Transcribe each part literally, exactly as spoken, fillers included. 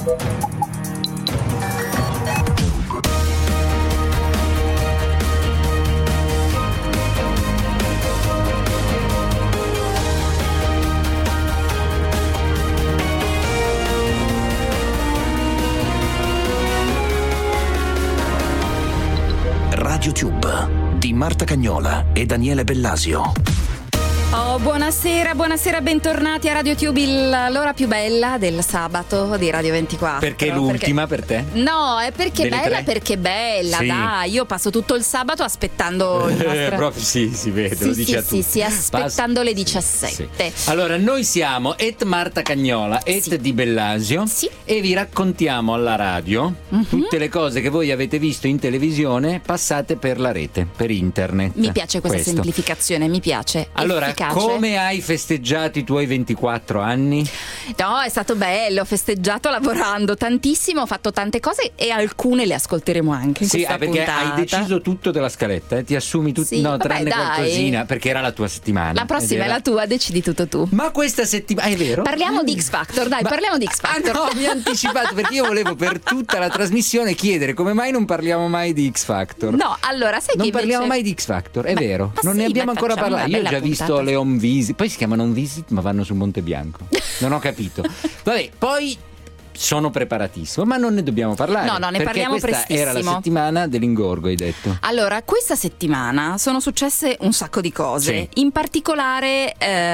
YouTube di Marta Cagnola e Daniele Bellasio. Oh, buonasera, buonasera, bentornati a RadioTube, l'ora più bella del sabato di Radio ventiquattro. Perché l'ultima perché... per te? No, è perché Delle bella, tre? perché bella, Sì. dai, io passo tutto il sabato aspettando il nostro... Eh, proprio sì, si vede, sì, lo sì, dice a sì, tutti. sì, aspettando le diciassette. Sì. Allora, noi siamo et Marta Cagnola, et Sì. Di Bellasio, Sì. e vi raccontiamo alla radio Mhm. tutte le cose che voi avete visto in televisione passate per la rete, per internet. Mi piace questa Questo. semplificazione, mi piace. Allora, efficace. come hai festeggiato i tuoi ventiquattro anni? No, è stato bello, ho festeggiato lavorando tantissimo, ho fatto tante cose e alcune le ascolteremo anche in Sì, questa ah, perché puntata. hai deciso tutto della scaletta, eh? Ti assumi tutto, Sì, no, vabbè, tranne dai. qualcosina, perché era la tua settimana. La prossima ed è era- la tua, decidi tutto tu. Ma questa settimana, è vero? Parliamo di X Factor, dai, Ma- parliamo di X Factor. Ah no, mi ha anticipato, perché io volevo per tutta la trasmissione chiedere come mai non parliamo mai di X Factor. No, allora, sai Non che parliamo invece... mai di X Factor, è Ma- vero. ma Non sì, ne abbiamo ma ancora facciamo parlato. una Io ho bella già visto puntata. le home visit, poi si chiamano home visit, ma vanno su Monte Bianco. Non ho capito. Vabbè, poi sono preparatissimo, ma non ne dobbiamo parlare. No, no, ne perché parliamo questa era la prestissimo. settimana dell'ingorgo, hai detto. Allora, questa settimana sono successe un sacco di cose. Sì. In particolare,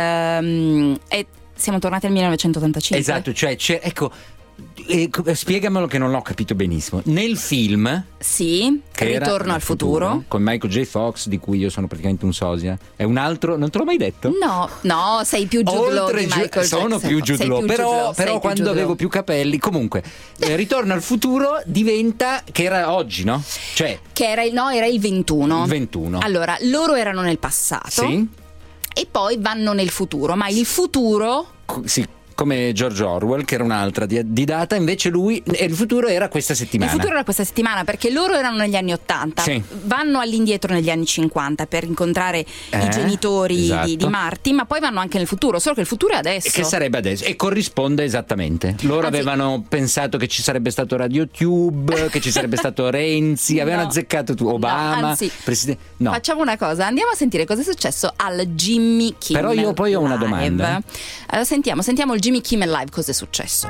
ehm, è- siamo tornati al millenovecentottantacinque. Esatto, cioè, c'è, ecco, eh, spiegamelo che non l'ho capito benissimo. Nel film Sì, che era Ritorno al futuro. con Michael J. Fox, di cui io sono praticamente un sosia, è un altro, non te l'ho mai detto? No, no, sei più Jude Law di Ju- Michael sono Jackson. più Jude Sei Law, più però, Jude Law, sei però più quando Jude avevo Law. più capelli, comunque, eh, Ritorno al futuro diventa, che era oggi, no? Cioè, Che era il, no, era il ventuno. il ventuno. Allora, loro erano nel passato Sì? e poi vanno nel futuro, ma il futuro... Co- sì, come George Orwell, che era un'altra di, di data, invece lui, e il futuro era questa settimana. Il futuro era questa settimana, perché loro erano negli anni ottanta, Sì. vanno all'indietro negli anni cinquanta per incontrare Eh, i genitori esatto. di, di Marty, ma poi vanno anche nel futuro, solo che il futuro è adesso. E che sarebbe adesso? E corrisponde esattamente. Loro Anzi- avevano pensato che ci sarebbe stato RadioTube, che ci sarebbe stato Renzi, avevano No. azzeccato tu, No, Obama, anzi, presidente. No. Facciamo una cosa, andiamo a sentire cosa è successo al Jimmy Kimmel Però io poi ho una Live. domanda. Allora sentiamo, sentiamo il Jimmy Kimmel Live, cosa è successo.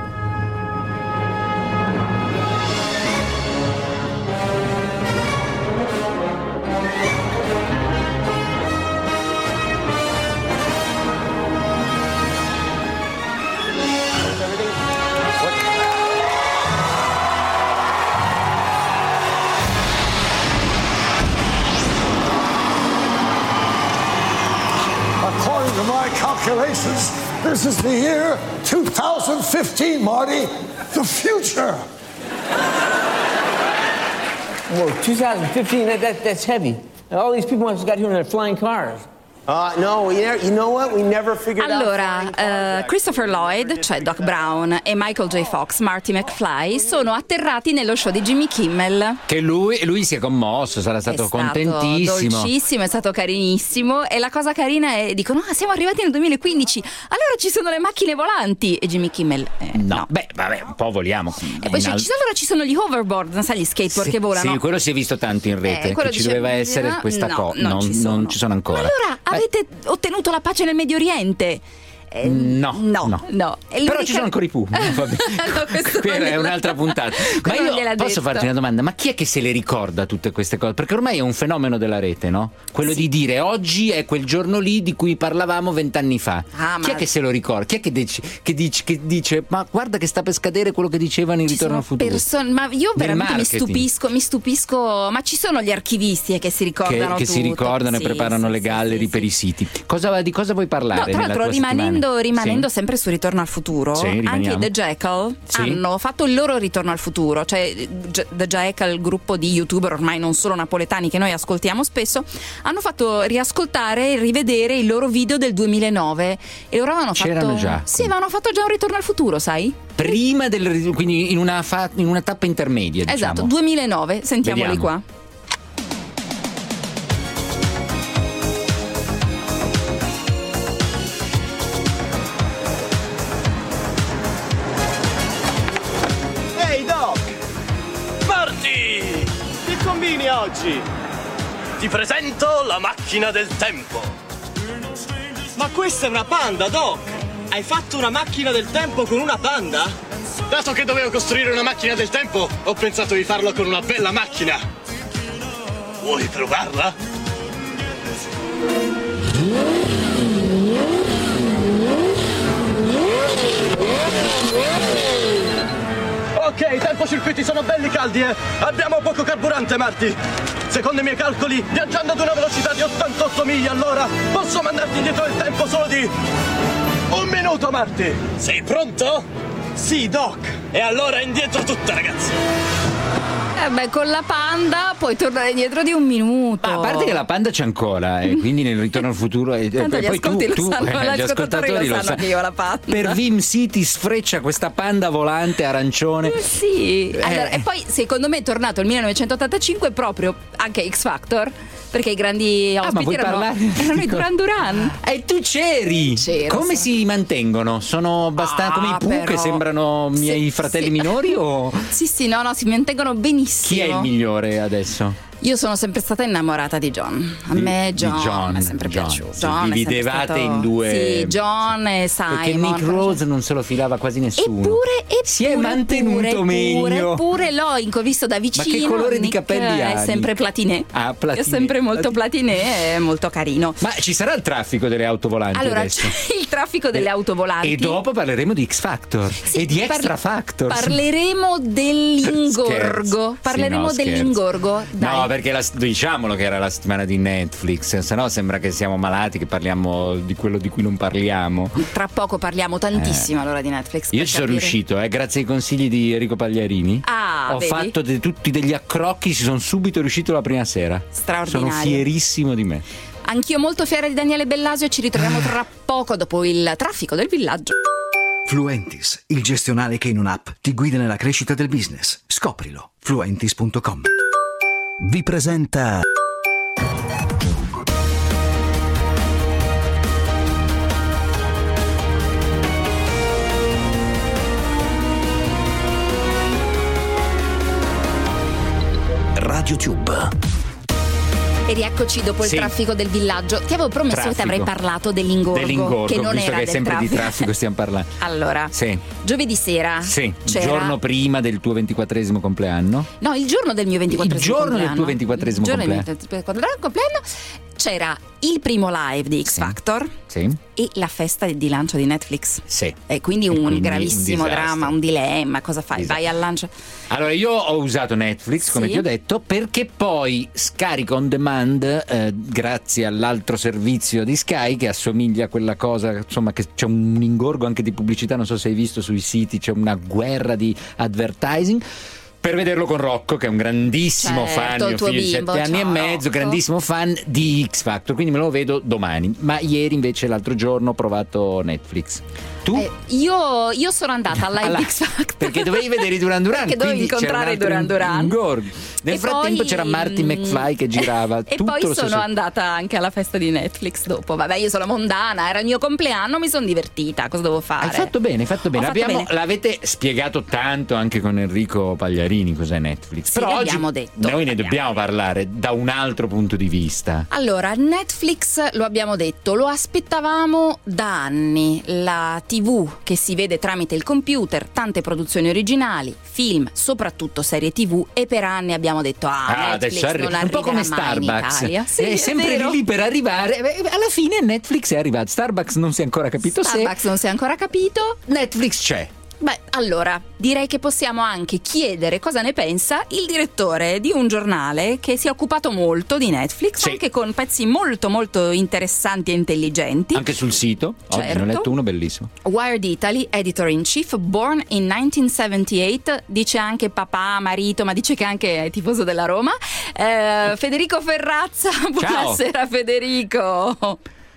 According to my calculations, this is the year two thousand fifteen, Marty. The future. Whoa, two thousand fifteen, that, that, that's heavy. All these people must have got here in their flying cars. Uh, no, we never, you know what? We never figured Allora, out. flying cars, eh, Christopher Lloyd, cioè Doc Brown, e Michael J. Fox, Marty McFly, sono atterrati nello show di Jimmy Kimmel. Che lui, lui si è commosso, sarà stato È stato contentissimo. dolcissimo, è stato carinissimo. E la cosa carina è, dicono, ah, siamo arrivati nel duemilaquindici, allora ci sono le macchine volanti. E Jimmy Kimmel, eh, No, no. beh, vabbè, un po' voliamo. E poi In c'è- al- ci sono, allora ci sono gli hoverboard, non sai, gli skateboard Sì, che volano. Sì, quello si è visto tanto in rete, Eh, quello che ci dice- doveva essere no, questa no, cosa. non, Non, ci sono. non ci sono ancora. Ma allora Beh, avete ottenuto la pace nel Medio Oriente? Eh, No, no, no. no. E Però l'unica- ci sono ancora i Pooh. Vabbè. No, questo Quella non è gliel'ha- un'altra puntata. Ma quello non io gliel'ha posso detto. farti una domanda? Ma chi è che se le ricorda tutte queste cose? Perché ormai è un fenomeno della rete, no? Quello Sì. di dire oggi è quel giorno lì di cui parlavamo vent'anni fa. Ah, chi ma- è che se lo ricorda? Chi è che dice, che dice, che dice ma guarda che sta per scadere quello che dicevano in Ci Ritorno sono al futuro? person- ma io Nel veramente mi marketing. stupisco, mi stupisco, ma ci sono gli archivisti eh, che si Che, ricordano che si tutto. ricordano Sì, e preparano sì, le sì, gallery sì, per sì. i siti. Cosa, di cosa vuoi parlare? No, tra nella l'altro tua rimanendo, settimana? rimanendo Sì. sempre su Ritorno al futuro, Sì, anche rimaniamo. i The Jackal Sì. hanno fatto il loro Ritorno al futuro, cioè G- The Jackal, il gruppo di youtuber ormai non solo napoletani che noi ascoltiamo spesso, hanno fatto riascoltare e rivedere il loro video del duemilanove e loro avevano C'erano fatto già. Sì, avevano fatto già un Ritorno al futuro, sai? Prima del quindi in una, fa- in una tappa intermedia, diciamo. Esatto, duemilanove, sentiamoli Vediamo. qua. oggi. Ti presento la macchina del tempo. Ma questa è una panda, Doc! Hai fatto una macchina del tempo con una panda? Dato che dovevo costruire una macchina del tempo, ho pensato di farlo con una bella macchina. Vuoi provarla? Ok, i tempocircuiti sono belli caldi, eh! Abbiamo poco carburante, Marty! Secondo i miei calcoli, viaggiando ad una velocità di ottantotto miglia all'ora, posso mandarti indietro il tempo solo di... un minuto, Marty! Sei pronto? Sì, Doc! E allora indietro tutta, ragazzi! Eh beh, con la panda puoi tornare indietro di un minuto. Ma a parte che la panda c'è ancora, e quindi nel Ritorno al futuro. E tanto gli poi ascolti tu, lo tu, sanno, eh, gli ascoltatori lo sanno che io ho la panda. Per Vim City sfreccia questa panda volante arancione. Eh, sì. Eh. Allora, e poi secondo me è tornato il millenovecentottantacinque proprio anche X Factor, perché i grandi Ah, ma ospiti vuoi erano, parlare? erano i Duran Duran. E tu c'eri! C'ero, Come sì. si mantengono? Sono abbastanza Ah, come i Pooh, però- che sembrano miei Sì, fratelli sì. minori? O Sì, sì, no, no, si mantengono benissimo. chi è il migliore adesso? Io sono sempre stata innamorata di John. A Di- me di John, John, mi è sempre John. piaciuto. Sì, John è sempre dividevate stato- in due- Sì, John e Simon. Perché Nick Rose non se lo filava quasi nessuno. Eppure, eppure, si è mantenuto pure, meglio. Pure, pure l'ho inco- visto da vicino. Ma che colore di Nick capelli ha, È sempre Nick? platiné. Ah, platiné. È sempre molto platiné, è molto carino. Ma ci sarà il traffico delle auto volanti Allora, adesso? c'è il traffico delle auto volanti. E dopo parleremo di X Factor Sì, e di parli- Extra Factor. Parleremo dell'ingorgo. Scherzo. Parleremo Sì, no, dell'ingorgo. scherzo. Dai. No, perché la, diciamolo che era la settimana di Netflix, se no sembra che siamo malati, che parliamo di quello di cui non parliamo. Tra poco parliamo tantissimo allora di Netflix. Io per ci sono capire. riuscito, eh, grazie ai consigli di Enrico Pagliarini. Ah, Ho vedi? fatto de- tutti degli accrocchi, ci sono subito riuscito la prima sera. Straordinario. Sono fierissimo di me. Anch'io molto fiera di Daniele Bellasio e ci ritroviamo tra poco dopo il traffico del villaggio. Fluentis, il gestionale che in un'app ti guida nella crescita del business. Scoprilo. Fluentis punto com. Vi presenta RadioTube. E rieccoci dopo il Sì. traffico del villaggio. Ti avevo promesso che ti avrei Traffico. parlato dell'ingorgo, Dell'ingorgo, che non visto era che è del sempre traffico. di traffico stiamo parlando. Allora, Sì. giovedì sera Sì, il c'era... giorno prima del tuo ventiquattresimo compleanno. No, il giorno del mio ventiquattresimo Il giorno del compleanno. tuo ventiquattresimo Il giorno del compleanno. mio ventiquattresimo compleanno c'era il primo live di X Sì. Factor Sì. e la festa di lancio di Netflix. Sì. E quindi E un quindi gravissimo un disastro. dramma, un dilemma. Cosa fai? Disastro. Vai al lancio. Allora, io ho usato Netflix, come Sì. ti ho detto, perché poi scarico on demand, eh, grazie all'altro servizio di Sky che assomiglia a quella cosa, insomma, che c'è un ingorgo anche di pubblicità, non so se hai visto sui siti, c'è una guerra di advertising. Per vederlo con Rocco, che è un grandissimo Certo, fan, il mio tuo figlio di bimbo, sette anni e ciao, mezzo, Rocco. grandissimo fan di X Factor, quindi me lo vedo domani. Ma ieri invece, l'altro giorno, ho provato Netflix. Tu? Eh, io, io sono andata al live Alla- di X Factor perché dovevi vedere i Duran Duran, perché dovevi quindi c'era incontrare un i Duran altro Duran. ingorgo. Nel E frattempo poi- c'era Marty McFly che girava e tutto poi lo sono stesso. andata anche alla festa di Netflix dopo. Vabbè, io sono mondana, era il mio compleanno, mi sono divertita, cosa devo fare? Hai fatto bene, hai fatto bene. Ho fatto Abbiamo- bene. L'avete spiegato tanto anche con Enrico Pagliarini cos'è Netflix. Sì, Però oggi l'abbiamo detto. noi ne L'abbiamo dobbiamo parlare da un altro punto di vista. Allora, Netflix, lo abbiamo detto, lo aspettavamo da anni, la tivù che si vede tramite il computer, tante produzioni originali, film, soprattutto serie tivù, e per anni abbiamo detto ah, Ah, Netflix adesso arri- non un po' come arriverà mai in Starbucks, Italia. Sì, è sempre vero. lì per arrivare. Beh, alla fine Netflix è arrivato. Starbucks non si è ancora capito Starbucks non si è ancora capito. se Netflix c'è. Beh, allora, direi che possiamo anche chiedere cosa ne pensa il direttore di un giornale che si è occupato molto di Netflix, Sì. anche con pezzi molto molto interessanti e intelligenti. Anche sul sito. Oggi ne ho Certo. letto uno bellissimo. Wired Italy, editor in chief, born in millenovecentosettantotto, dice anche papà, marito, ma dice che anche è tifoso della Roma. Eh, Federico Ferrazza, buonasera Federico.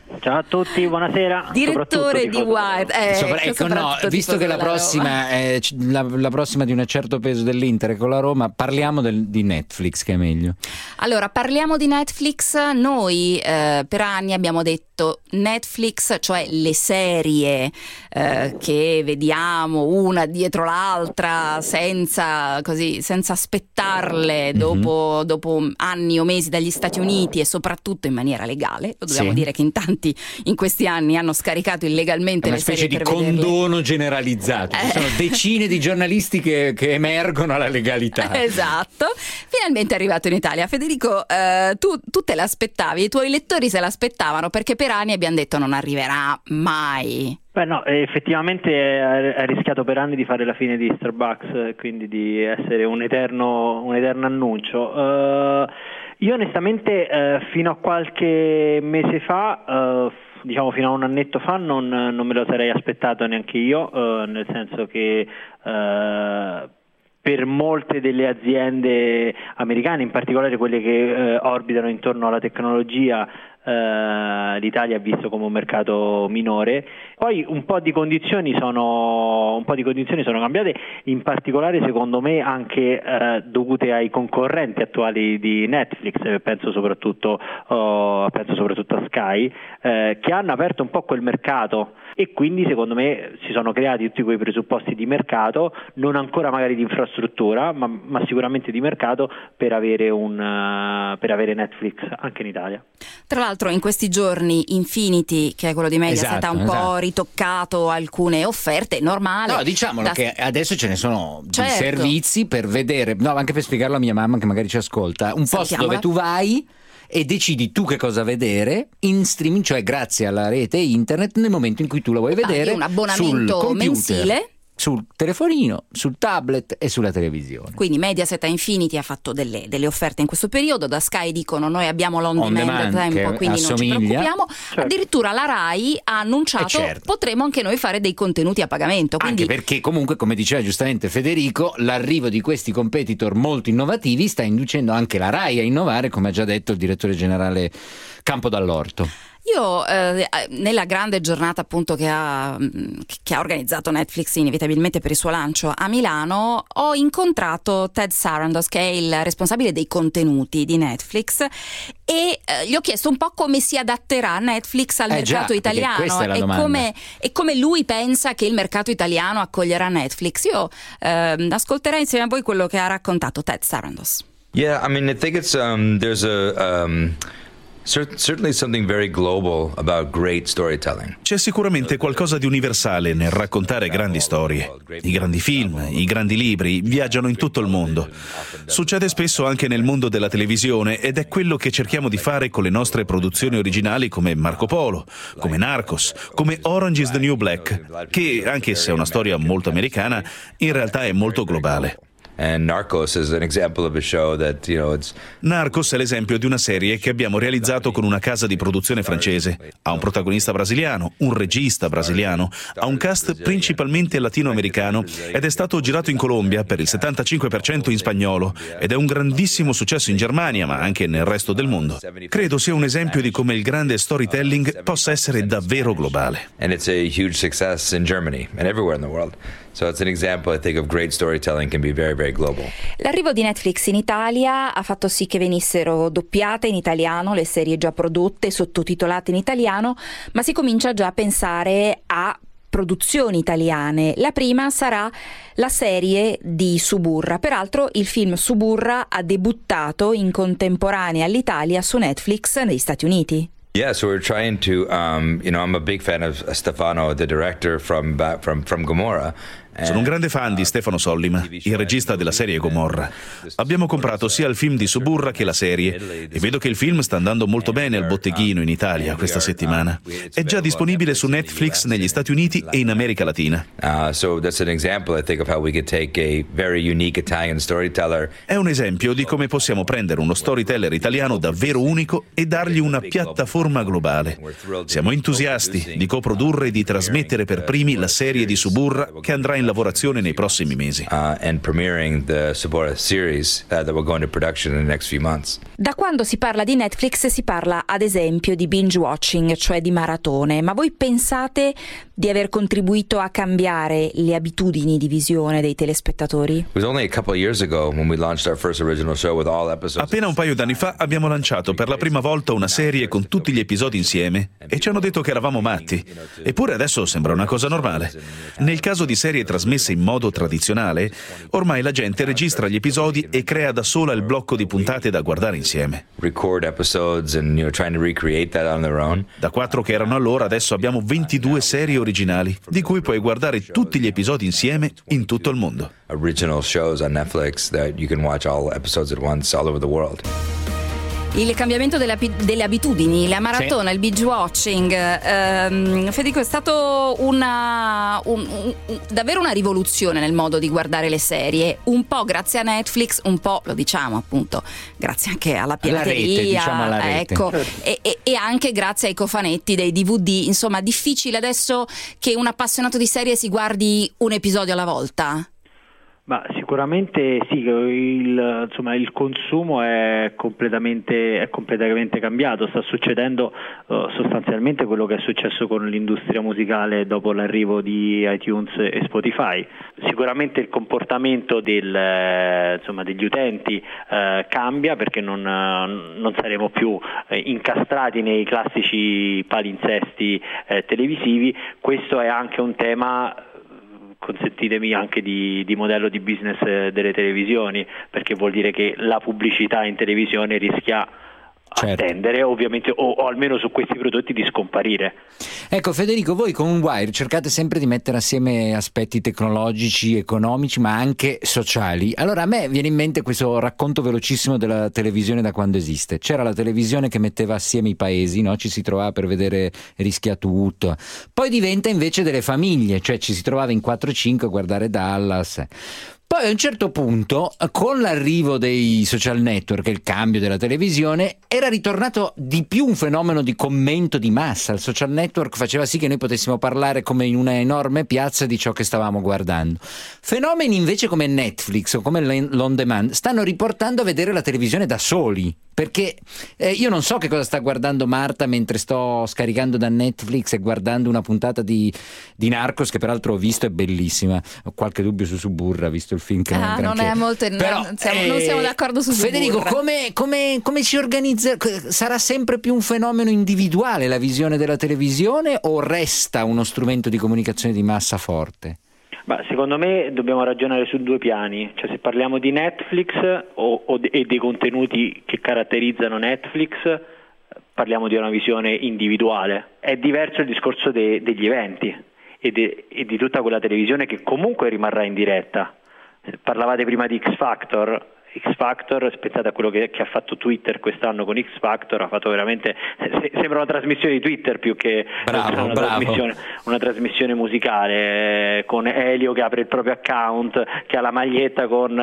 Ciao a tutti, buonasera. Direttore di Wired. Eh, Sopra, ecco, no, visto che la prossima, è, la, la prossima di un certo peso dell'Inter è con la Roma, parliamo del, di Netflix, che è meglio. Allora, parliamo di Netflix. Noi eh, per anni abbiamo detto Netflix, cioè le serie eh, che vediamo una dietro l'altra senza, così, senza aspettarle dopo, mm-hmm. dopo anni o mesi dagli Stati Uniti e soprattutto in maniera legale. Lo dobbiamo sì. dire che in tanti in questi anni hanno scaricato illegalmente le serie per una specie di condono vederle. generalizzato. Ci sono decine di giornalisti che, che emergono alla legalità. Esatto. Finalmente è arrivato in Italia. Federico, eh, tu, tu te l'aspettavi, i tuoi lettori se l'aspettavano, perché per anni abbiamo detto non arriverà mai. Beh no, effettivamente ha rischiato per anni di fare la fine di Starbucks, quindi di essere un eterno, un eterno annuncio. Uh, io onestamente uh, fino a qualche mese fa, uh, diciamo fino a un annetto fa, non, non me lo sarei aspettato neanche io, uh, nel senso che uh, per molte delle aziende americane, in particolare quelle che uh, orbitano intorno alla tecnologia, Uh, l'Italia ha visto come un mercato minore. Poi un po' di condizioni sono un po' di condizioni sono cambiate, in particolare secondo me anche uh, dovute ai concorrenti attuali di Netflix, penso soprattutto uh, penso soprattutto a Sky, uh, che hanno aperto un po' quel mercato, e quindi secondo me si sono creati tutti quei presupposti di mercato, non ancora magari di infrastruttura, ma, ma sicuramente di mercato per avere un uh, per avere Netflix anche in Italia. Tra l'altro in questi giorni Infinity, che è quello di Mediaset, esatto, ha un esatto. po' ritoccato alcune offerte, normale. No, diciamolo da... che adesso ce ne sono certo. di servizi per vedere, no, anche per spiegarlo a mia mamma che magari ci ascolta, un posto Salutiamola. dove tu vai e decidi tu che cosa vedere in streaming, cioè grazie alla rete internet, nel momento in cui tu la vuoi Paghi vedere un abbonamento sul computer, mensile, sul telefonino, sul tablet e sulla televisione. Quindi Mediaset a Infinity ha fatto delle, delle offerte in questo periodo. Da Sky dicono noi abbiamo l'on On demand demand, tempo, che quindi non ci assomiglia. preoccupiamo. Certo. Addirittura la Rai ha annunciato Eh, certo. potremo anche noi fare dei contenuti a pagamento, quindi... Anche perché comunque, come diceva giustamente Federico, l'arrivo di questi competitor molto innovativi sta inducendo anche la Rai a innovare, come ha già detto il direttore generale Campo Dall'Orto. Io eh, nella grande giornata appunto che ha, che ha organizzato Netflix inevitabilmente per il suo lancio a Milano, ho incontrato Ted Sarandos, che è il responsabile dei contenuti di Netflix, e eh, gli ho chiesto un po' come si adatterà Netflix al eh mercato già, italiano questa è la e, domanda. come, e come lui pensa che il mercato italiano accoglierà Netflix. Io eh, ascolterei insieme a voi quello che ha raccontato Ted Sarandos. Yeah, I mean, I think it's um, there's a um... Certainly something very global about great storytelling. C'è sicuramente qualcosa di universale nel raccontare grandi storie. I grandi film, i grandi libri viaggiano in tutto il mondo. Succede spesso anche nel mondo della televisione ed è quello che cerchiamo di fare con le nostre produzioni originali come Marco Polo, come Narcos, come Orange is the New Black, che anche se è una storia molto americana, in realtà è molto globale. And Narcos is an example of a show that, you know, it's Narcos è l'esempio di una serie che abbiamo realizzato con una casa di produzione francese. Ha un protagonista brasiliano, un regista brasiliano, ha un cast principalmente latinoamericano ed è stato girato in Colombia per il settantacinque per cento in spagnolo ed è un grandissimo successo in Germania, ma anche nel resto del mondo. Credo sia un esempio di come il grande storytelling possa essere davvero globale. And it's a huge success in Germany and everywhere in the world. So it's an example, I think, of great storytelling can be very, very global. L'arrivo di Netflix in Italia ha fatto sì che venissero doppiate in italiano le serie già prodotte, sottotitolate in italiano, ma si comincia già a pensare a produzioni italiane. La prima sarà la serie di Suburra. Peraltro il film Suburra ha debuttato in contemporanea all'Italia su Netflix negli Stati Uniti. Yeah, so we're trying to, um, you know, I'm a big fan of Stefano, the director from back, from from Gomorrah. Sono un grande fan di Stefano Sollima, il regista della serie Gomorra. Abbiamo comprato sia il film di Suburra che la serie e vedo che il film sta andando molto bene al botteghino in Italia questa settimana. È già disponibile su Netflix negli Stati Uniti e in America Latina. Uh, so that's an example, I think, of how we could take a very unique Italian storyteller. È un esempio di come possiamo prendere uno storyteller italiano davvero unico e dargli una piattaforma globale. Siamo entusiasti di coprodurre e di trasmettere per primi la serie di Suburra che andrà in lavorazione nei prossimi mesi. Uh, and premiering the Suburra series uh, that will go into production in the next few months. Da quando si parla di Netflix si parla ad esempio di binge watching, cioè di maratone, ma voi pensate di aver contribuito a cambiare le abitudini di visione dei telespettatori? It was only a couple of years ago when we launched our first original show with all episodes. Appena un paio d'anni fa abbiamo lanciato per la prima volta una serie con tutti gli episodi insieme e ci hanno detto che eravamo matti. Eppure adesso sembra una cosa normale. Nel caso di serie trasmesse in modo tradizionale, ormai la gente registra gli episodi e crea da sola il blocco di puntate da guardare insieme. Record episodes and, you know, trying to recreate that on their own. Da quattro che erano allora, adesso abbiamo ventidue serie originali, di cui puoi guardare tutti gli episodi insieme in tutto il mondo. Original shows on Netflix that you can watch all episodes at once all over the world. Il cambiamento delle, delle abitudini, la maratona, sì. Il binge watching, ehm, Federico, è stato una, un, un, davvero una rivoluzione nel modo di guardare le serie, un po' grazie a Netflix, un po', lo diciamo appunto, grazie anche alla pirateria, rete, diciamo alla rete. Ecco, e, e, e anche grazie ai cofanetti dei D V D. Insomma, difficile adesso che un appassionato di serie si guardi un episodio alla volta? Ma sicuramente sì, il, insomma, il consumo è completamente, è completamente cambiato, sta succedendo uh, sostanzialmente quello che è successo con l'industria musicale dopo l'arrivo di iTunes e Spotify. Sicuramente il comportamento del, eh, insomma, degli utenti eh, cambia, perché non, eh, non saremo più eh, incastrati nei classici palinsesti eh, televisivi. Questo è anche un tema, consentitemi, anche di, di modello di business delle televisioni, perché vuol dire che la pubblicità in televisione rischia certo. attendere ovviamente o, o almeno su questi prodotti di scomparire. Ecco Federico, voi con Wire cercate sempre di mettere assieme aspetti tecnologici, economici ma anche sociali. Allora a me viene in mente questo racconto velocissimo della televisione da quando esiste. C'era la televisione che metteva assieme i paesi, no? Ci si trovava per vedere Rischia tutto, poi diventa invece delle famiglie, cioè ci si trovava in quattro cinque a guardare Dallas. Poi a un certo punto, con l'arrivo dei social network e il cambio della televisione, era ritornato di più un fenomeno di commento di massa. Il social network faceva sì che noi potessimo parlare come in una enorme piazza di ciò che stavamo guardando. Fenomeni invece come Netflix o come l'on demand stanno riportando a vedere la televisione da soli. Perché eh, io non so che cosa sta guardando Marta mentre sto scaricando da Netflix e guardando una puntata di, di Narcos, che peraltro ho visto, è bellissima. Ho qualche dubbio su Suburra, visto il film che ah, non è non è molto, però, non, siamo, eh, non siamo d'accordo su Suburra. Federico, come, come, come si organizza? Sarà sempre più un fenomeno individuale la visione della televisione o resta uno strumento di comunicazione di massa forte? Ma secondo me dobbiamo ragionare su due piani, cioè se parliamo di Netflix o, o de, e dei contenuti che caratterizzano Netflix, parliamo di una visione individuale. È diverso il discorso de, degli eventi e, de, e di tutta quella televisione che comunque rimarrà in diretta. Parlavate prima di X Factor. X Factor, pensate a quello che, che ha fatto Twitter quest'anno con X Factor, ha fatto veramente, se, sembra una trasmissione di Twitter più che bravo, una, bravo. Trasmissione, una trasmissione musicale, eh, con Elio che apre il proprio account, che ha la maglietta con,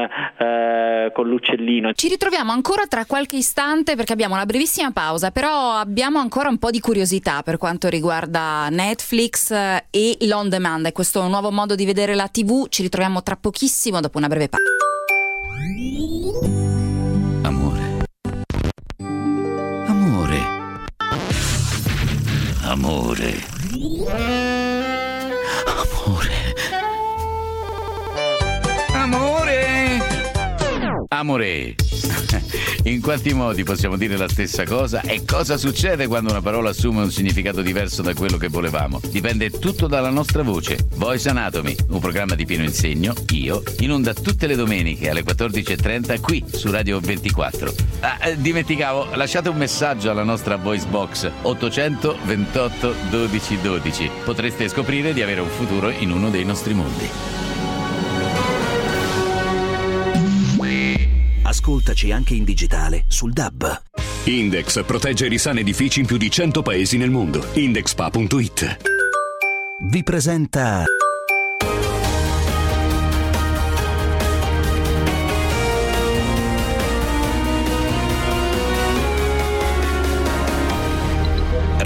eh, con l'uccellino. Ci ritroviamo ancora tra qualche istante perché abbiamo una brevissima pausa, però abbiamo ancora un po' di curiosità per quanto riguarda Netflix e l'on demand, questo nuovo modo di vedere la tivù. Ci ritroviamo tra pochissimo dopo una breve pausa. Amore. Amore. Amore. Amore. Amore. Amore. In quanti modi possiamo dire la stessa cosa e cosa succede quando una parola assume un significato diverso da quello che volevamo? Dipende tutto dalla nostra voce. Voice Anatomy, un programma di pieno insegno, io, in onda tutte le domeniche alle quattordici e trenta qui su Radio ventiquattro. Ah, eh, dimenticavo, lasciate un messaggio alla nostra voice box ottocento ventotto dodici dodici. Potreste scoprire di avere un futuro in uno dei nostri mondi. Ascoltaci anche in digitale sul D A B. Index protegge i risani edifici in più di cento paesi nel mondo. Indexpa punto it vi presenta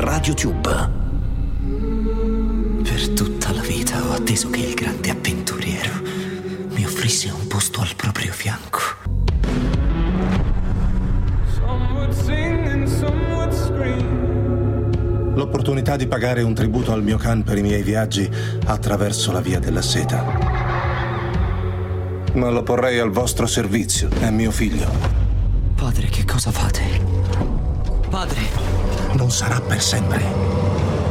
RadioTube. Per tutta la vita ho atteso che il grande avventuriero avesse un posto al proprio fianco. L'opportunità di pagare un tributo al mio Khan per i miei viaggi attraverso la via della seta. Ma lo porrei al vostro servizio, è mio figlio. Padre, che cosa fate? Padre! Non sarà per sempre.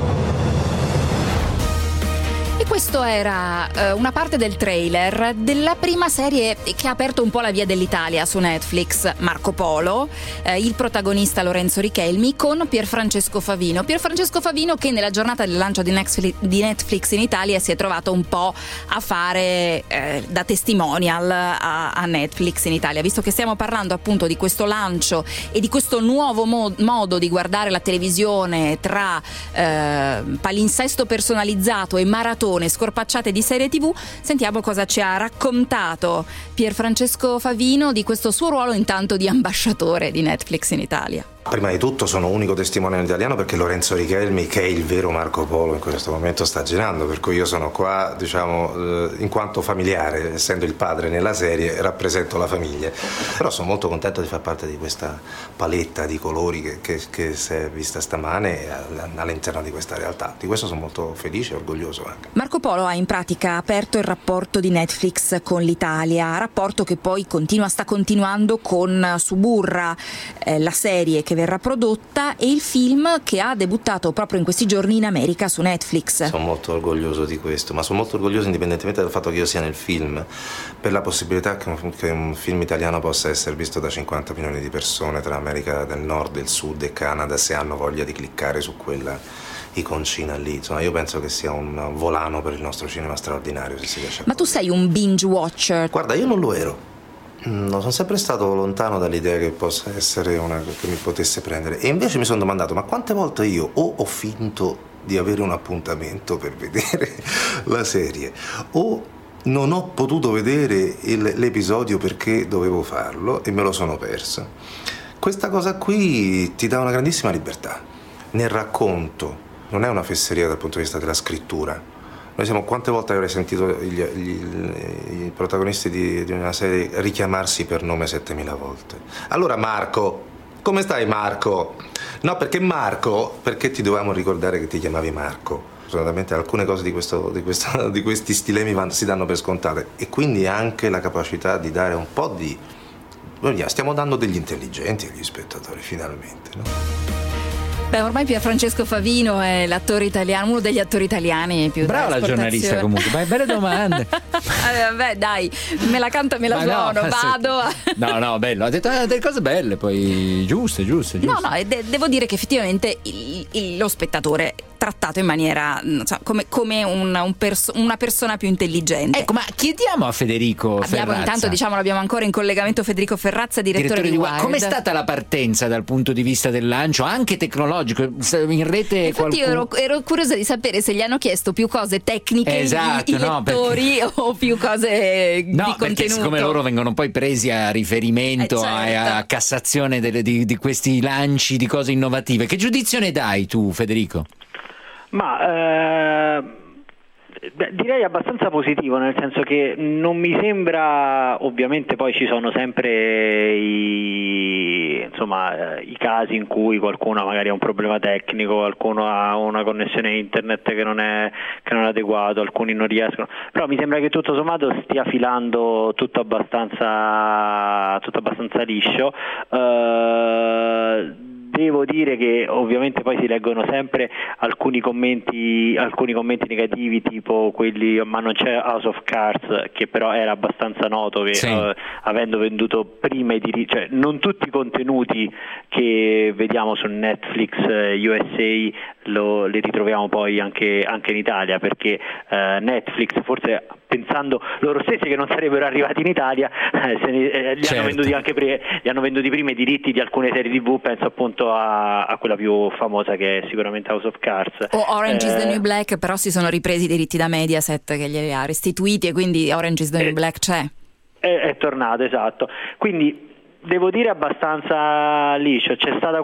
E questo era eh, una parte del trailer della prima serie che ha aperto un po' la via dell'Italia su Netflix, Marco Polo, eh, il protagonista Lorenzo Richelmi con Pierfrancesco Favino. Pierfrancesco Favino che nella giornata del lancio di Netflix, di Netflix in Italia si è trovato un po' a fare eh, da testimonial a, a Netflix in Italia, visto che stiamo parlando appunto di questo lancio e di questo nuovo mo- modo di guardare la televisione tra eh, palinsesto personalizzato e maratone scorpacciate di serie tivù. Sentiamo cosa ci ha raccontato Pierfrancesco Favino di questo suo ruolo intanto di ambasciatore di Netflix in Italia. Prima di tutto sono unico testimone in italiano perché Lorenzo Richelmi, che è il vero Marco Polo, in questo momento sta girando, per cui io sono qua, diciamo, eh, in quanto familiare, essendo il padre nella serie, rappresento la famiglia. Però sono molto contento di far parte di questa paletta di colori che, che, che si è vista stamane all'interno di questa realtà. Di questo sono molto felice e orgoglioso anche. Marco Polo ha in pratica aperto il rapporto di Netflix con l'Italia, rapporto che poi continua, sta continuando con Suburra, eh, la serie che verrà prodotta e il film che ha debuttato proprio in questi giorni in America su Netflix. Sono molto orgoglioso di questo, ma sono molto orgoglioso indipendentemente dal fatto che io sia nel film, per la possibilità che un, che un film italiano possa essere visto da cinquanta milioni di persone tra America del Nord, del Sud e Canada, se hanno voglia di cliccare su quella iconcina lì. Insomma, io penso che sia un volano per il nostro cinema straordinario, se si riesce a... Ma tu sei un binge watcher? Guarda, io non lo ero. No, sono sempre stato lontano dall'idea che possa essere una che mi potesse prendere, e invece mi sono domandato: ma quante volte io o ho finto di avere un appuntamento per vedere la serie, o non ho potuto vedere il, l'episodio perché dovevo farlo e me lo sono perso. Questa cosa qui ti dà una grandissima libertà nel racconto, non è una fesseria dal punto di vista della scrittura. Noi siamo, quante volte avrei sentito gli, gli, i protagonisti di, di una serie richiamarsi per nome settemila volte. Allora Marco, come stai Marco? No, perché Marco, perché ti dovevamo ricordare che ti chiamavi Marco. Assolutamente alcune cose di, questo, di, questo, di questi stilemi van, si danno per scontate, e quindi anche la capacità di dare un po' di... Stiamo dando degli intelligenti agli spettatori finalmente, no? Beh, ormai Pierfrancesco Favino è l'attore italiano, uno degli attori italiani più brava la giornalista comunque, ma belle domande. eh, vabbè, dai, me la canto e me la ma suono, no, vado. Se... No, no, bello, ha detto delle cose belle, poi giuste, giuste, giuste. No, no, de- devo dire che effettivamente il, il, lo spettatore trattato in maniera, cioè, come, come un, un perso- una persona più intelligente. Ecco, ma chiediamo a Federico abbiamo, Ferrazza. Intanto, diciamo, l'abbiamo ancora in collegamento Federico Ferrazza, direttore, direttore di Wired. Com'è stata la partenza dal punto di vista del lancio, anche tecnologico? In rete infatti qualcuno... ero, ero curiosa di sapere se gli hanno chiesto più cose tecniche, esatto, i, i no, lettori, perché... o più cose no, di contenuto. Perché siccome loro vengono poi presi a riferimento, eh, certo. a, a Cassazione delle, di, di questi lanci di cose innovative, che giudizio ne dai tu, Federico? Ma eh, direi abbastanza positivo, nel senso che non mi sembra, ovviamente poi ci sono sempre i, insomma, i casi in cui qualcuno magari ha un problema tecnico, qualcuno ha una connessione internet che non è, che non è adeguato, alcuni non riescono, però mi sembra che tutto sommato stia filando tutto abbastanza, tutto abbastanza liscio. Uh, Devo dire che ovviamente poi si leggono sempre alcuni commenti, alcuni commenti negativi, tipo quelli ma non c'è House of Cards, che però era abbastanza noto che sì. uh, avendo venduto prima i diritti, cioè non tutti i contenuti che vediamo su Netflix uh, U S A lo, li ritroviamo poi anche, anche in Italia, perché uh, Netflix, forse pensando loro stessi che non sarebbero arrivati in Italia, eh, se ne, eh, li, certo. hanno venduti anche pre, li hanno venduti prima i diritti di alcune serie tivù, penso appunto a, a quella più famosa che è sicuramente House of Cards o Orange eh, is the New Black, però si sono ripresi i diritti da Mediaset che glieli ha restituiti e quindi Orange is the New eh, Black c'è è, è tornato, esatto, quindi Devo dire abbastanza liscio, c'è stata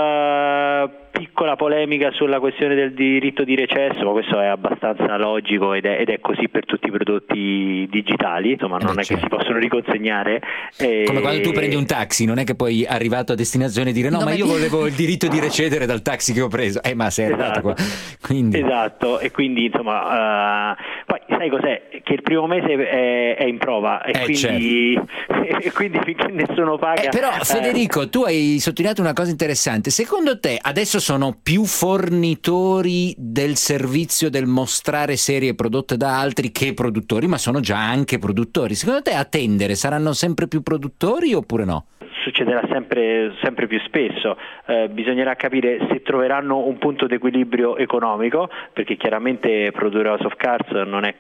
questa piccola polemica sulla questione del diritto di recesso, ma questo è abbastanza logico ed è, ed è così per tutti i prodotti digitali, insomma non eh è certo. che si possono riconsegnare. E... Come quando tu prendi un taxi, non è che poi arrivato a destinazione dire no, no ma io volevo il diritto di recedere dal taxi che ho preso, eh ma sei arrivato esatto. qua. Quindi... Esatto, e quindi insomma, uh, poi sai cos'è? Che il primo mese è, è in prova e, eh, quindi, certo. e quindi finché nessuno paga... Eh, però Federico, eh... tu hai sottolineato una cosa interessante, secondo te adesso sono più fornitori del servizio del mostrare serie prodotte da altri che produttori, ma sono già anche produttori. Secondo te a tendere saranno sempre più produttori oppure no? Succederà sempre, sempre più spesso, eh, bisognerà capire se troveranno un punto d'equilibrio economico, perché chiaramente produrre House of Cards non è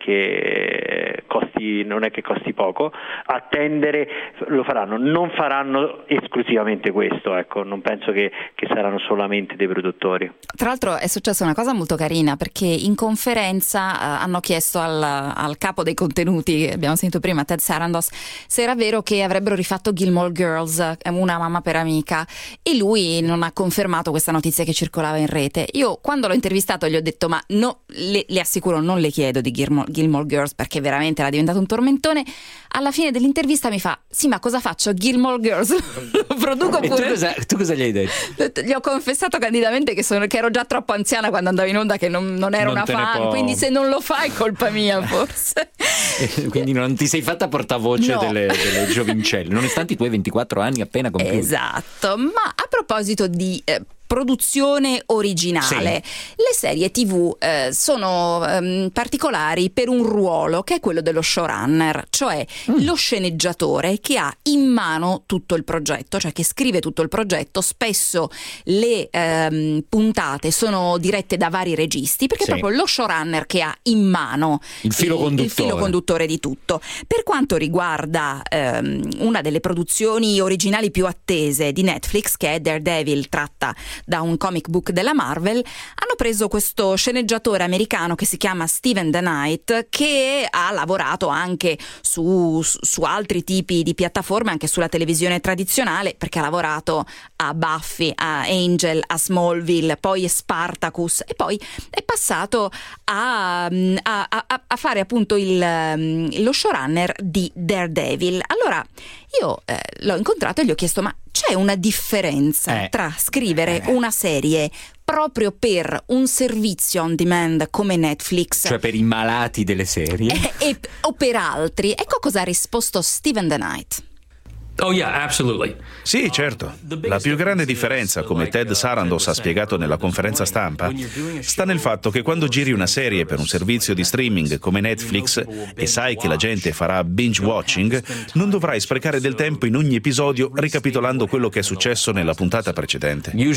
che costi, non è che costi poco, attendere lo faranno, non faranno esclusivamente questo, ecco, non penso che, che saranno solamente dei produttori. Tra l'altro è successa una cosa molto carina, perché in conferenza eh, hanno chiesto al, al capo dei contenuti, abbiamo sentito prima, Ted Sarandos, se era vero che avrebbero rifatto Gilmore Girls, Una mamma per amica, e lui non ha confermato questa notizia che circolava in rete. Io quando l'ho intervistato gli ho detto ma no, le, le assicuro non le chiedo di Gilmore, Gilmore Girls perché veramente era diventato un tormentone. Alla fine dell'intervista mi fa sì ma cosa faccio? Gilmore Girls lo produco pure. E tu cosa, tu cosa gli hai detto? Gli ho confessato candidamente che, sono, che ero già troppo anziana quando andavo in onda, che non, non ero non una fan, può... quindi se non lo fai è colpa mia forse. Quindi non ti sei fatta portavoce no. delle, delle giovincelle, nonostante i tuoi ventiquattro anni appena compiuti. Esatto, ma a proposito di eh, produzione originale, sì. le serie tivù eh, sono ehm, particolari per un ruolo che è quello dello showrunner, cioè mm. lo sceneggiatore che ha in mano tutto il progetto, cioè che scrive tutto il progetto. Spesso le ehm, puntate sono dirette da vari registi, perché sì. è proprio lo showrunner che ha in mano il filo, il, il filo conduttore di tutto. Per quanto riguarda ehm, una delle produzioni originali più attese di Netflix, che è Daredevil, tratta da un comic book della Marvel, hanno preso questo sceneggiatore americano che si chiama Steven DeKnight, che ha lavorato anche su, su altri tipi di piattaforme, anche sulla televisione tradizionale, perché ha lavorato a Buffy, a Angel, a Smallville, poi a Spartacus, e poi è passato a, a, a, a fare appunto il, lo showrunner di Daredevil. Allora io eh, l'ho incontrato e gli ho chiesto ma c'è una differenza eh. tra scrivere eh. una serie proprio per un servizio on demand come Netflix, cioè per i malati delle serie, e, e, o per altri? Ecco cosa ha risposto Steven DeKnight. Oh yeah, absolutely. Sì, certo. La più grande differenza, come Ted Sarandos ha spiegato nella conferenza stampa, sta nel fatto che quando giri una serie per un servizio di streaming come Netflix e sai che la gente farà binge watching, non dovrai sprecare del tempo in ogni episodio ricapitolando quello che è successo nella puntata precedente. Di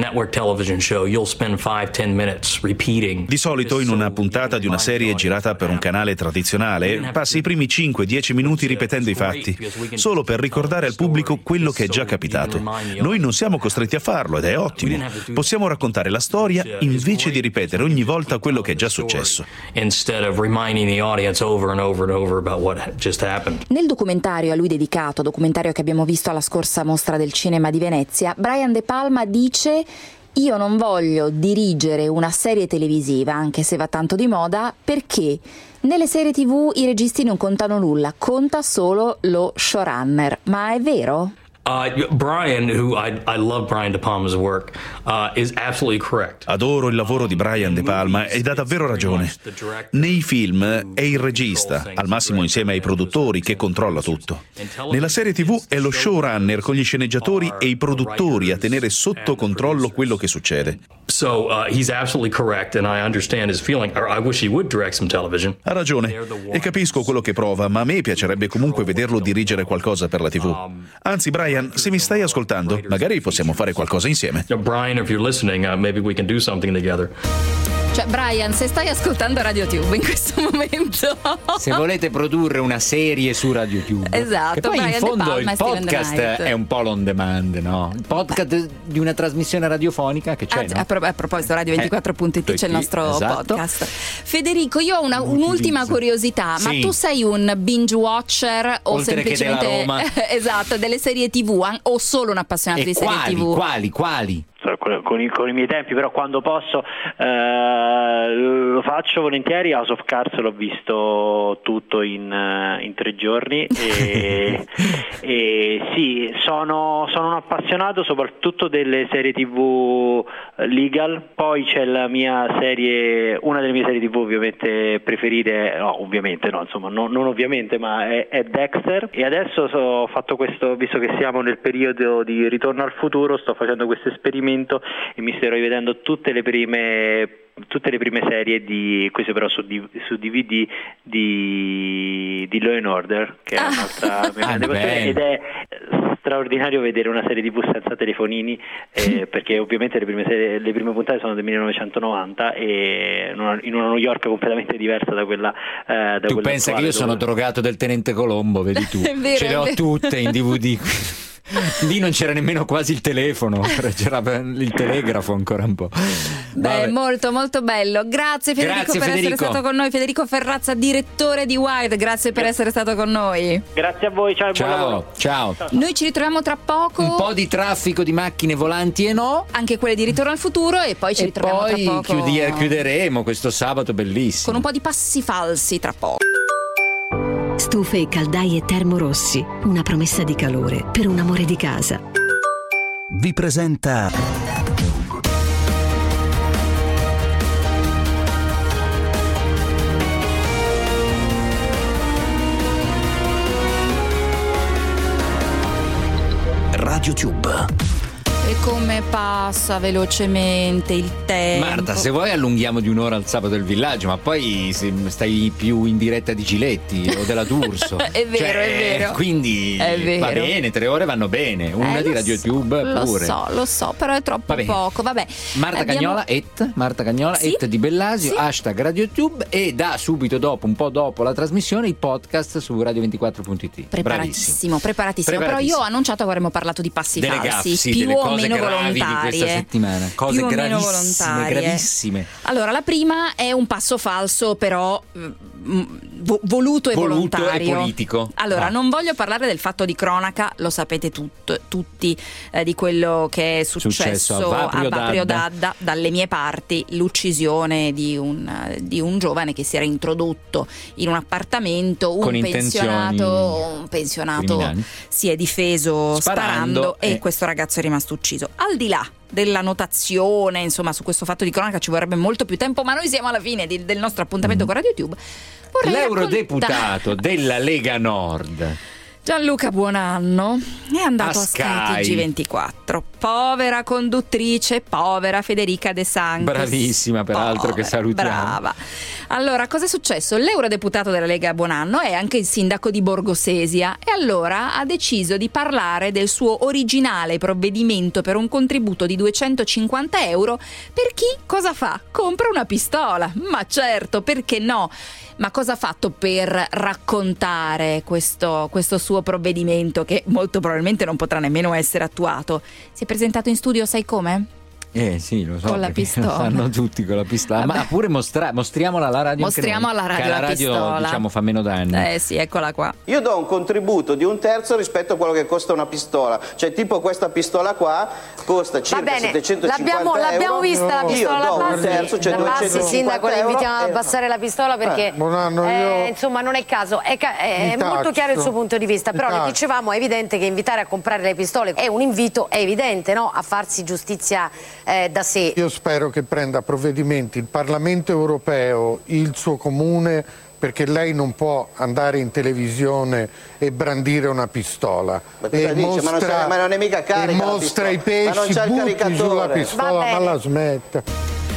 solito in una puntata di una serie girata per un canale tradizionale passi i primi cinque dieci minuti ripetendo i fatti, solo per ricordare al pubblico quello che è già capitato. Noi non siamo costretti a farlo ed è ottimo. Possiamo raccontare la storia invece di ripetere ogni volta quello che è già successo. Nel documentario a lui dedicato, documentario che abbiamo visto alla scorsa Mostra del Cinema di Venezia, Brian De Palma dice: io non voglio dirigere una serie televisiva, anche se va tanto di moda, perché nelle serie tivù i registi non contano nulla, conta solo lo showrunner. Ma è vero? Uh, Brian, who I, I love Brian De Palma's work, uh, is absolutely correct. Adoro il lavoro di Brian De Palma ed ha davvero ragione. Nei film è il regista, al massimo insieme ai produttori, che controlla tutto. Nella serie tivù è lo showrunner con gli sceneggiatori e i produttori a tenere sotto controllo quello che succede. So uh, he's absolutely correct and I understand his feeling. I wish he would direct some television. Ha ragione e capisco quello che prova, ma a me piacerebbe comunque vederlo dirigere qualcosa per la tivù. Anzi, Brian, se mi stai ascoltando, magari possiamo fare qualcosa insieme. Brian, if you're listening, uh, maybe we can do something together. Cioè, Brian, se stai ascoltando RadioTube in questo momento, se volete produrre una serie su RadioTube, esatto, che poi Brian in fondo il Palma, podcast è un po' l'on demand, no? Il podcast di una trasmissione radiofonica che c'è, ah, no? a, pro- a proposito, radio ventiquattro punto it eh, c'è il nostro esatto. podcast. Federico, io ho una, un'ultima curiosità, sì. ma tu sei un binge watcher o oltre semplicemente che della Roma. esatto, delle serie tivù o solo un appassionato e di serie quali, tivù? Quali, quali? Con i, con i miei tempi, però quando posso eh, lo faccio volentieri. House of Cards l'ho visto tutto in, in tre giorni e, e sì, sono, sono un appassionato soprattutto delle serie tivù legal. Poi c'è la mia serie, una delle mie serie tivù ovviamente preferite, no ovviamente no, insomma no, non ovviamente, ma è, è Dexter. E adesso so, ho fatto questo, visto che siamo nel periodo di Ritorno al futuro, sto facendo questo esperimento e mi sto rivedendo tutte le prime tutte le prime serie di questo, però su, su D V D di, di Law and Order, che è un'altra mia grande passione, ed è straordinario vedere una serie tivù senza telefonini, eh, perché ovviamente le prime, serie, le prime puntate sono del millenovecentonovanta e in una New York completamente diversa da quella eh, da tu quella pensa che io dove... sono drogato del Tenente Colombo, vedi tu. Vero, ce le ho tutte in D V D. Lì non c'era nemmeno quasi il telefono, c'era il telegrafo ancora un po'. Beh, Vabbè. molto molto bello. Grazie Federico Grazie, per Federico. essere stato con noi. Federico Ferrazza, direttore di Wired, grazie per essere stato con noi. Grazie a voi, ciao, buon lavoro. Ciao, ciao. Noi ci ritroviamo tra poco. Un po' di traffico di macchine volanti e no. Anche quelle di Ritorno al futuro e poi ci e ritroviamo poi tra poco. chiudi- chiuderemo questo sabato bellissimo. Con un po' di passi falsi tra poco. Stufe e caldaie Termorossi, una promessa di calore per un amore di casa. Vi presenta RadioTube. E come passa velocemente il tempo. Marta, se vuoi allunghiamo di un'ora il sabato del villaggio, ma poi se stai più in diretta di Giletti o della D'Urso. È vero, cioè, è vero. Quindi È vero. va bene, tre ore vanno bene. Una Eh, di lo RadioTube so, pure. Lo so, lo so, però è troppo Vabbè. poco. Vabbè. Marta Abbiamo- Cagnola, et, Marta Cagnola, Sì? et di Bellasio, Sì. hashtag RadioTube, e da subito dopo, un po' dopo la trasmissione, i podcast su radio ventiquattro punto it. Preparatissimo, preparatissimo, Però Preparatissimo. io ho annunciato che avremmo parlato di passi Delle falsi, gaffe, sì, più delle o cose meno gravi di volontarie. questa settimana. Cose Più o meno gravissime, volontarie. gravissime. Allora, la prima è un passo falso, però mm, vo- voluto e Voluto volontario. e politico. Allora, Ah. non voglio parlare del fatto di cronaca, lo sapete tut- tutti, eh, di quello che è successo, Successo a Vaprio Vaprio D'Adda. D'Adda, dalle mie parti, l'uccisione di un, di un giovane che si era introdotto in un appartamento, un Con intenzioni pensionato, un pensionato criminali. si è difeso Sparando, sparando, e eh. questo ragazzo è rimasto ucciso. Al di là della notazione, insomma, su questo fatto di cronaca ci vorrebbe molto più tempo, ma noi siamo alla fine di- del nostro appuntamento con RadioTube. Vorrei L'eurodeputato raccontare- della Lega Nord, Gianluca Buonanno è andato A a, Sky. Sky T G ventiquattro. Povera conduttrice, povera Federica De Sanctis. bravissima peraltro, Povera, che salutiamo. Brava. Allora, cosa è successo? L'eurodeputato della Lega Buonanno è anche il sindaco di Borgosesia e allora ha deciso di parlare del suo originale provvedimento per un contributo di duecentocinquanta euro per chi cosa fa? Compra una pistola. Ma certo, perché no? Ma cosa ha fatto per raccontare questo, questo suo provvedimento che molto probabilmente non potrà nemmeno essere attuato? Si è presentato in studio, sai come? Eh sì, lo so, Con la perché pistola. lo fanno tutti con la pistola. Ma pure mostra- mostriamola alla radio. anche Mostriamo noi, alla radio che la alla radio, pistola. diciamo, fa meno danni. Eh sì, eccola qua. Io do un contributo di un terzo rispetto a quello che costa una pistola. Cioè, tipo questa pistola qua costa circa Va bene, settecentocinquanta l'abbiamo, euro. l'abbiamo vista la pistola Io do alla un base. terzo, cioè La base, duecentocinquanta sindaco, la euro. invitiamo ad Eh, abbassare la pistola perché Eh, Buonanno, eh, io- insomma non è il caso. È, ca- è Mi molto taccio. chiaro il suo punto di vista, Mi però le taccio. dicevamo è evidente che invitare a comprare le pistole è un invito, è evidente, no? A farsi giustizia eh, da sé. Io spero che prenda provvedimenti il Parlamento europeo, il suo comune, perché lei non può andare in televisione e brandire una pistola. Ma cosa dice? Ma non sa- ma non è mica carica e la mostra pistola. i Ma non pesci, c'ha il butti caricatore. sulla Va pistola, bene. ma la smetta.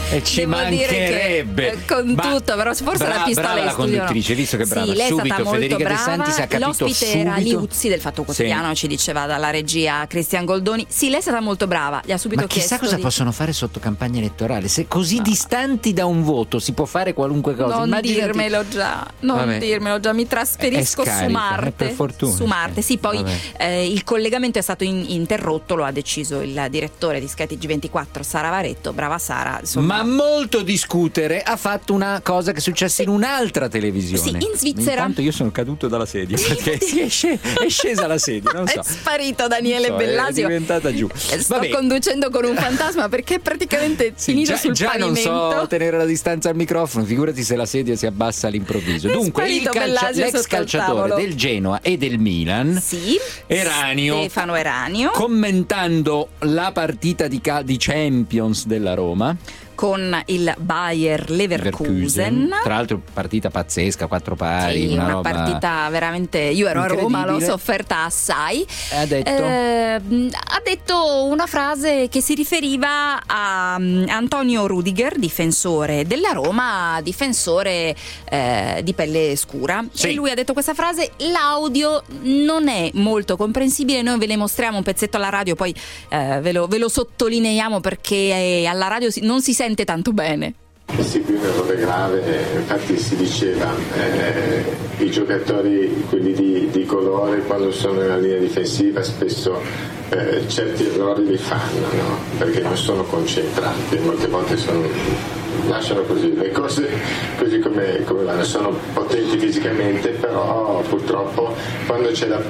E ci devo dire che, mancherebbe. eh, con Ma tutto, però forse bra- la pistola brava in la studio no. conduttrice, visto che brava, sì, lei è subito stata molto Federica De brava. Santis ha capito L'ospite era subito. Liuzzi del Fatto Quotidiano, Sì. ci diceva dalla regia Cristian Goldoni. Sì, lei è stata molto brava, gli ha subito Ma chissà chiesto cosa di... possono fare sotto campagna elettorale. Se così distanti da un voto si può fare qualunque cosa. Non Immaginati- dirmelo già, non Vabbè. dirmelo già, mi trasferisco È scarica, su eh, Marte. per fortuna. Su Marte, sì, poi Vabbè. eh, il collegamento è stato in- interrotto, lo ha deciso il direttore di Sky T G ventiquattro, Sara Varetto, brava Sara. Insomma. Ma molto discutere ha fatto una cosa che è successa in un'altra televisione. Sì, in Svizzera. Intanto io sono caduto dalla sedia perché si è, sce- è scesa la sedia, non so. È sparito Daniele Non so, Bellasio. È diventata giù. Sto Vabbè. conducendo con un fantasma perché è praticamente finito già, sul già pavimento. non so tenere la distanza al microfono, figurati se la sedia si abbassa all'improvviso. È Dunque, il sparito calcia- Bellasio l'ex sotto il calciatore tavolo. del Genoa e del Milan, Sì. Eranio, Stefano Eranio, commentando la partita di, ca- di Champions della Roma con il Bayer Leverkusen. Tra l'altro partita pazzesca, quattro pari, Sì, una, una roba partita veramente. Io ero a Roma, l'ho incredibile. sofferta assai. Ha detto? Eh, ha detto una frase che si riferiva a um, Antonio Rudiger, difensore della Roma, difensore eh, di pelle scura. Sì. E lui ha detto questa frase. L'audio non è molto comprensibile. Noi ve le mostriamo un pezzetto alla radio, poi eh, ve, lo, ve lo sottolineiamo perché eh, alla radio si, non si sente tanto bene. Sì, qui un errore grave, infatti si diceva eh, i giocatori, quelli di, di colore, quando sono nella linea difensiva spesso eh, certi errori li fanno, no? Perché non sono concentrati, molte volte sono, lasciano così le cose così come, come vanno, sono potenti fisicamente, però purtroppo quando c'è da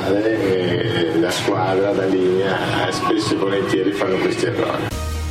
pensare eh, la squadra, la linea, spesso e volentieri fanno questi errori.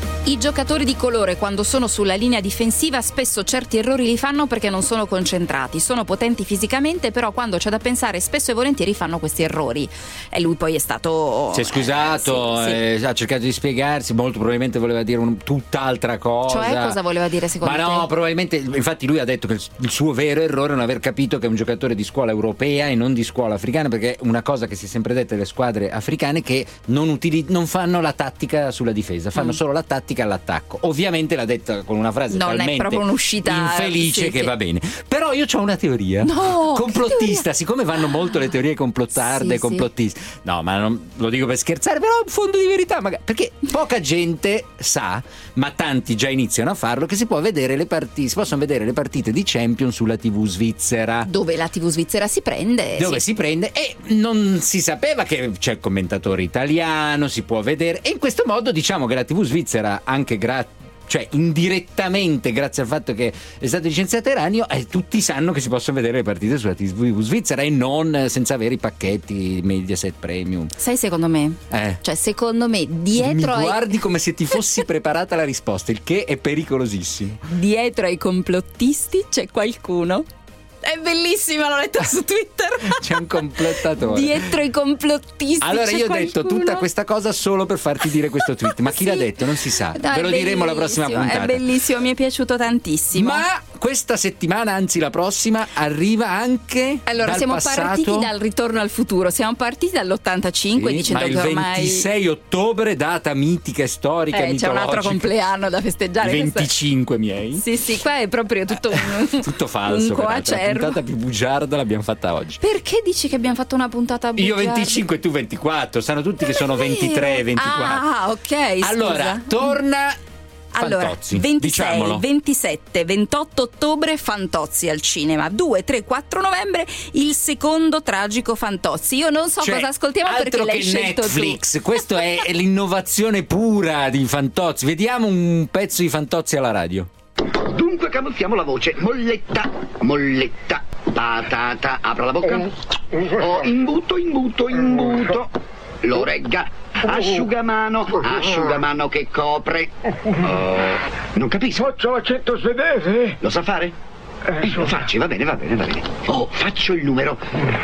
I giocatori di colore quando sono sulla linea difensiva spesso certi errori li fanno perché non sono concentrati, sono potenti fisicamente, però quando c'è da pensare spesso e volentieri fanno questi errori. E lui poi è stato... Si è scusato, eh, sì, sì. eh, ha cercato di spiegarsi, molto probabilmente voleva dire un, tutt'altra cosa. Cioè, cosa voleva dire secondo Ma te? no, probabilmente, infatti lui ha detto che il, il suo vero errore è non aver capito che è un giocatore di scuola europea e non di scuola africana, perché una cosa che si è sempre detta delle squadre africane è che non, utili- non fanno la tattica sulla difesa, fanno Mm. solo la tattica all'attacco. Ovviamente l'ha detta con una frase Non è talmente proprio un'uscita, infelice sì, che che- va bene. Però io ho una teoria No, che complottista, siccome vanno molto le teorie complottarde, Sì, complottiste. No, ma non lo dico per scherzare, però un fondo di verità, magari, perché poca gente sa, ma tanti già iniziano a farlo, che si può vedere le partite, si possono vedere le partite di Champions sulla tivù svizzera. Dove la tivù svizzera si prende. Dove sì. si prende e non si sapeva che c'è il commentatore italiano, si può vedere, e in questo modo diciamo che la tivù svizzera, anche grazie, cioè indirettamente grazie al fatto che è stato licenziato Eranio, eh, tutti sanno che si possono vedere le partite sulla tivù svizzera e non eh, senza avere i pacchetti Mediaset Premium. Sai, secondo me, Eh. cioè secondo me dietro Mi ai, guardi come se ti fossi preparata la risposta, il che è pericolosissimo. dietro ai complottisti c'è qualcuno. È bellissima, l'ho letta su Twitter. C'è un complottatore. Dietro i complottisti Allora c'è io ho detto qualcuno. tutta questa cosa solo per farti dire questo tweet, ma chi l'ha detto non si sa. No, Ve è lo diremo la prossima bellissimo, puntata. È bellissimo, mi è piaciuto tantissimo. Ma questa settimana, anzi la prossima, arriva anche Allora, dal siamo passato. partiti dal Ritorno al futuro, siamo partiti dall'ottantacinque Sì, dicendo ma il che ormai ventisei ottobre, data mitica e storica, eh, c'è un altro mitologica. compleanno da festeggiare. I questo è- venticinque miei. Sì, sì, qua è proprio tutto un, Tutto falso, un peraltro. La coacervo. puntata più bugiarda l'abbiamo fatta oggi. Perché dici che abbiamo fatto una puntata Io bugiarda? venticinque e tu ventiquattro, sanno tutti che sono Non è ventitré, vero. ventiquattro. Ah, ok, scusa. Allora, torna Allora, Fantozzi, ventisei, diciamolo. ventisette, ventotto ottobre Fantozzi al cinema, due, tre, quattro novembre il secondo tragico Fantozzi. Io non so Cioè, cosa ascoltiamo perché altro l'hai che scelto Netflix, questo è l'innovazione pura di Fantozzi. Vediamo un pezzo di Fantozzi alla radio. Dunque camuffiamo la voce. Molletta, molletta, patata, apra la bocca. Oh, imbuto, imbuto, imbuto. Lo regga. Asciugamano, asciugamano che copre. Oh, non capisco. Faccio l'accento svedese? Lo sa fare? Eh, lo facci, va bene, va bene, va bene. Oh, faccio il numero.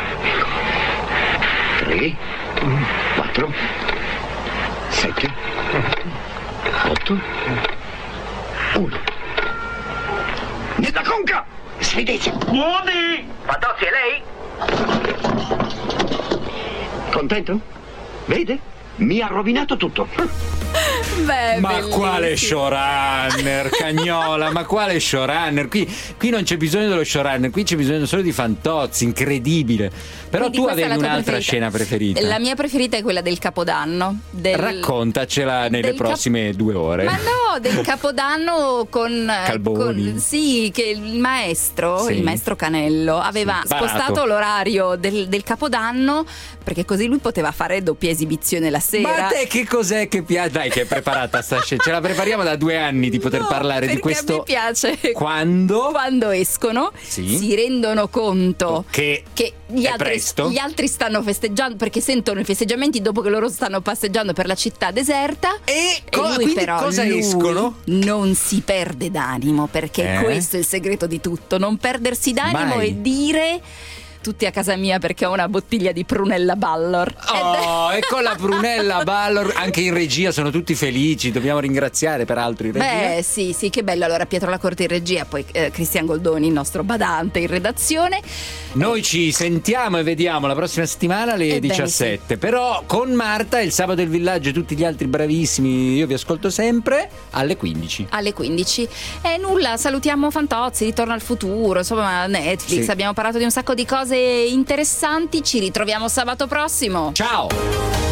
Tre, quattro, sette, otto, uno. Nella conca! Svedese! Buoni! Fantozzi, è lei? Contento? Vede? Mi ha rovinato tutto. Beh, ma bellissimo. quale showrunner, Cagnola, ma quale showrunner? Qui, qui non c'è bisogno dello showrunner, qui c'è bisogno solo di Fantozzi, incredibile. Però Quindi tu questa è avevi la tua un'altra preferita. scena preferita. La mia preferita è quella del Capodanno. Del... Raccontacela nelle del cap- prossime due ore. Ma no, del Capodanno con, Calboni. con sì, che il maestro, Sì. il maestro Canello, aveva Sì. Barato. spostato l'orario del, del Capodanno perché così lui poteva fare doppia esibizione la sera. Ma a te che cos'è che piace? Dai, che è preparata sta scena. Ce la prepariamo da due anni di poter No, parlare di perché questo. a me piace Quando? quando escono Sì. si rendono conto Che, che gli è altri, presto. gli altri stanno festeggiando perché sentono i festeggiamenti dopo che loro stanno passeggiando per la città deserta e, e co- lui quindi però cosa lui escono? non si perde d'animo perché Eh? questo è il segreto di tutto, non perdersi d'animo Mai. e dire tutti a casa mia perché ho una bottiglia di Prunella Ballor. Oh, e con la Prunella Ballor anche in regia sono tutti felici, dobbiamo ringraziare peraltro in regia. Beh, sì, sì, che bello. Allora, Pietro Lacorte in regia, poi eh, Cristian Goldoni, il nostro badante in redazione. Noi ci sentiamo e vediamo la prossima settimana alle Ebbene, diciassette. Però con Marta, il Sabato del Villaggio e tutti gli altri bravissimi, io vi ascolto sempre alle quindici. Alle quindici. E nulla, salutiamo Fantozzi, Ritorno al futuro, insomma Netflix, Sì. abbiamo parlato di un sacco di cose interessanti, ci ritroviamo sabato prossimo. Ciao!